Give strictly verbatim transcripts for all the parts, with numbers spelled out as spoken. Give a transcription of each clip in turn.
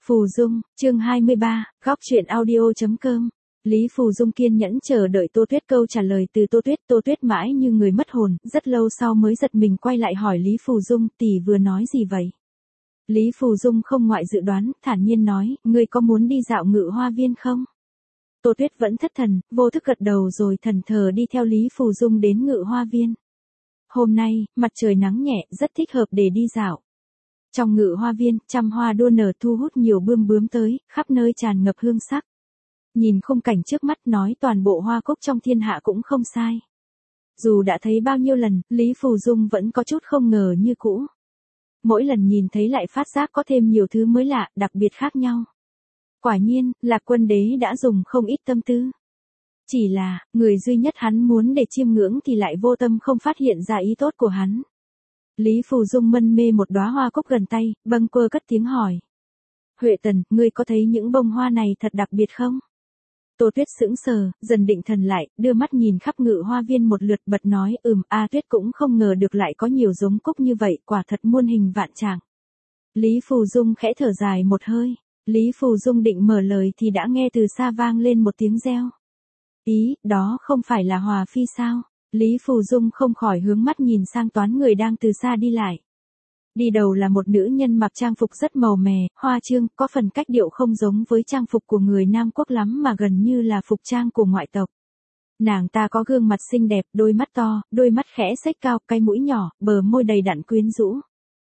Phù Dung, chương hai mươi ba, góc truyện audio.com. Lý Phù Dung kiên nhẫn chờ đợi Tô Tuyết câu trả lời từ Tô Tuyết, Tô Tuyết mãi như người mất hồn, rất lâu sau mới giật mình quay lại hỏi Lý Phù Dung, tỷ vừa nói gì vậy? Lý Phù Dung không ngoại dự đoán, thản nhiên nói, ngươi có muốn đi dạo Ngự Hoa Viên không? Tô Tuyết vẫn thất thần, vô thức gật đầu rồi thần thờ đi theo Lý Phù Dung đến Ngự Hoa Viên. Hôm nay, mặt trời nắng nhẹ, rất thích hợp để đi dạo. Trong Ngự Hoa Viên, trăm hoa đua nở thu hút nhiều bươm bướm tới, khắp nơi tràn ngập hương sắc. Nhìn khung cảnh trước mắt nói toàn bộ hoa cúc trong thiên hạ cũng không sai. Dù đã thấy bao nhiêu lần, Lý Phù Dung vẫn có chút không ngờ như cũ. Mỗi lần nhìn thấy lại phát giác có thêm nhiều thứ mới lạ, đặc biệt khác nhau. Quả nhiên, Lạc Quân Đế đã dùng không ít tâm tư. Chỉ là, người duy nhất hắn muốn để chiêm ngưỡng thì lại vô tâm không phát hiện ra ý tốt của hắn. Lý Phù Dung mân mê một đóa hoa cúc gần tay, bâng quơ cất tiếng hỏi. Huệ Tần, ngươi có thấy những bông hoa này thật đặc biệt không? Tô Tuyết sững sờ, dần định thần lại, đưa mắt nhìn khắp Ngự Hoa Viên một lượt bật nói, ừm, A Tuyết cũng không ngờ được lại có nhiều giống cúc như vậy, quả thật muôn hình vạn trạng. Lý Phù Dung khẽ thở dài một hơi, Lý Phù Dung định mở lời thì đã nghe từ xa vang lên một tiếng reo. Ý, đó không phải là Hòa Phi sao? Lý Phù Dung không khỏi hướng mắt nhìn sang toán người đang từ xa đi lại. Đi đầu là một nữ nhân mặc trang phục rất màu mè, hoa chương, có phần cách điệu không giống với trang phục của người Nam Quốc lắm mà gần như là phục trang của ngoại tộc. Nàng ta có gương mặt xinh đẹp, đôi mắt to, đôi mắt khẽ xếch cao, cái mũi nhỏ, bờ môi đầy đặn quyến rũ.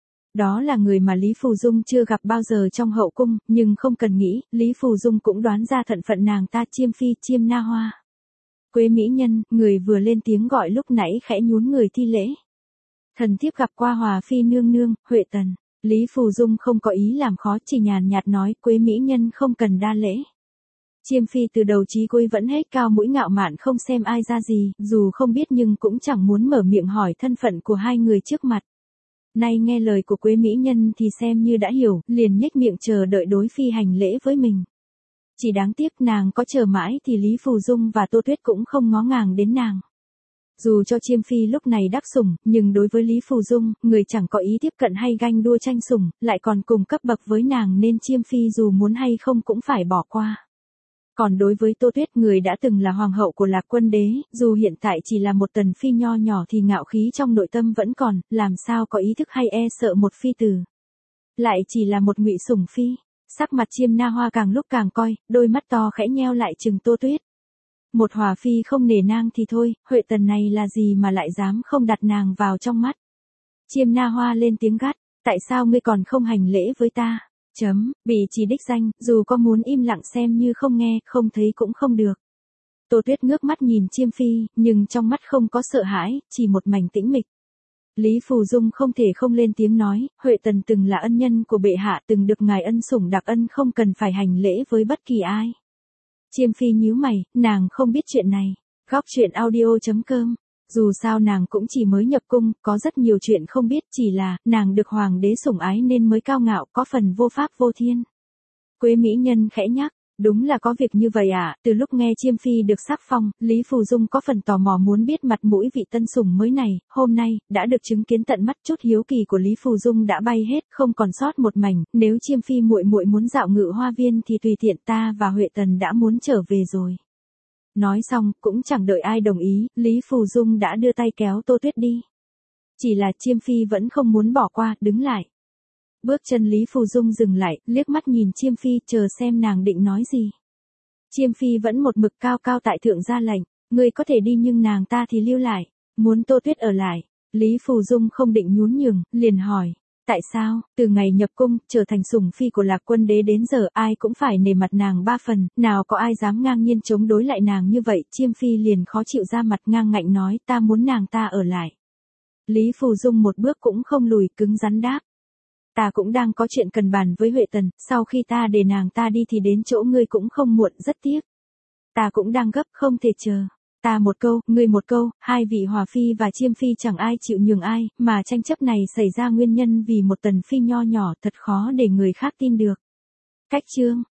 Đó là người mà Lý Phù Dung chưa gặp bao giờ trong hậu cung, nhưng không cần nghĩ, Lý Phù Dung cũng đoán ra thân phận nàng ta, Chiêm Phi, Chiêm Na Hoa. Quế mỹ nhân, người vừa lên tiếng gọi lúc nãy khẽ nhún người thi lễ. Thần thiếp gặp qua Hòa Phi nương nương, Huệ Tần. Lý Phù Dung không có ý làm khó, chỉ nhàn nhạt nói, Quế mỹ nhân không cần đa lễ. Chiêm Phi từ đầu chí cuối vẫn hết cao mũi ngạo mạn không xem ai ra gì, dù không biết nhưng cũng chẳng muốn mở miệng hỏi thân phận của hai người trước mặt. Nay nghe lời của Quế mỹ nhân thì xem như đã hiểu, liền nhếch miệng chờ đợi đối phi hành lễ với mình. Chỉ đáng tiếc nàng có chờ mãi thì Lý Phù Dung và Tô Tuyết cũng không ngó ngàng đến nàng. Dù cho Chiêm Phi lúc này đắc sủng, nhưng đối với Lý Phù Dung, người chẳng có ý tiếp cận hay ganh đua tranh sủng, lại còn cùng cấp bậc với nàng nên Chiêm Phi dù muốn hay không cũng phải bỏ qua. Còn đối với Tô Tuyết, người đã từng là hoàng hậu của Lạc Quân Đế, dù hiện tại chỉ là một tần phi nho nhỏ thì ngạo khí trong nội tâm vẫn còn, làm sao có ý thức hay e sợ một phi tử. Lại chỉ là một ngụy sủng phi. Sắc mặt Chiêm Na Hoa càng lúc càng coi, đôi mắt to khẽ nheo lại chừng Tô Tuyết. Một Hòa Phi không nể nang thì thôi, Huệ Tần này là gì mà lại dám không đặt nàng vào trong mắt. Chiêm Na Hoa lên tiếng gắt, tại sao ngươi còn không hành lễ với ta? Chấm, bị chỉ đích danh, dù có muốn im lặng xem như không nghe, không thấy cũng không được. Tô Tuyết ngước mắt nhìn Chiêm Phi, nhưng trong mắt không có sợ hãi, chỉ một mảnh tĩnh mịch. Lý Phù Dung không thể không lên tiếng nói, Huệ Tần từng là ân nhân của bệ hạ, từng được ngài ân sủng đặc ân, không cần phải hành lễ với bất kỳ ai. Chiêm Phi nhíu mày, nàng không biết chuyện này. Góc truyện audio.com. Dù sao nàng cũng chỉ mới nhập cung, có rất nhiều chuyện không biết, chỉ là, nàng được hoàng đế sủng ái nên mới cao ngạo, có phần vô pháp vô thiên. Quế mỹ nhân khẽ nhắc. Đúng là có việc như vậy à, từ lúc nghe Chiêm Phi được sắc phong, Lý Phù Dung có phần tò mò muốn biết mặt mũi vị tân sủng mới này, hôm nay, đã được chứng kiến tận mắt, chút hiếu kỳ của Lý Phù Dung đã bay hết, không còn sót một mảnh, nếu Chiêm Phi muội muội muốn dạo Ngự Hoa Viên thì tùy tiện, ta và Huệ Tần đã muốn trở về rồi. Nói xong, cũng chẳng đợi ai đồng ý, Lý Phù Dung đã đưa tay kéo Tô Tuyết đi. Chỉ là Chiêm Phi vẫn không muốn bỏ qua, đứng lại. Bước chân Lý Phù Dung dừng lại, liếc mắt nhìn Chiêm Phi, chờ xem nàng định nói gì. Chiêm Phi vẫn một mực cao cao tại thượng ra lệnh, ngươi có thể đi nhưng nàng ta thì lưu lại, muốn Tô Tuyết ở lại. Lý Phù Dung không định nhún nhường, liền hỏi, tại sao, từ ngày nhập cung, trở thành sủng phi của Lạc Quân Đế đến giờ ai cũng phải nể mặt nàng ba phần, nào có ai dám ngang nhiên chống đối lại nàng như vậy. Chiêm Phi liền khó chịu ra mặt ngang ngạnh nói, ta muốn nàng ta ở lại. Lý Phù Dung một bước cũng không lùi, cứng rắn đáp. Ta cũng đang có chuyện cần bàn với Huệ Tần, sau khi ta để nàng ta đi thì đến chỗ ngươi cũng không muộn, rất tiếc. Ta cũng đang gấp, không thể chờ. Ta một câu, ngươi một câu, hai vị Hòa Phi và Chiêm Phi chẳng ai chịu nhường ai, mà tranh chấp này xảy ra nguyên nhân vì một tần phi nho nhỏ, thật khó để người khác tin được. Cách chương,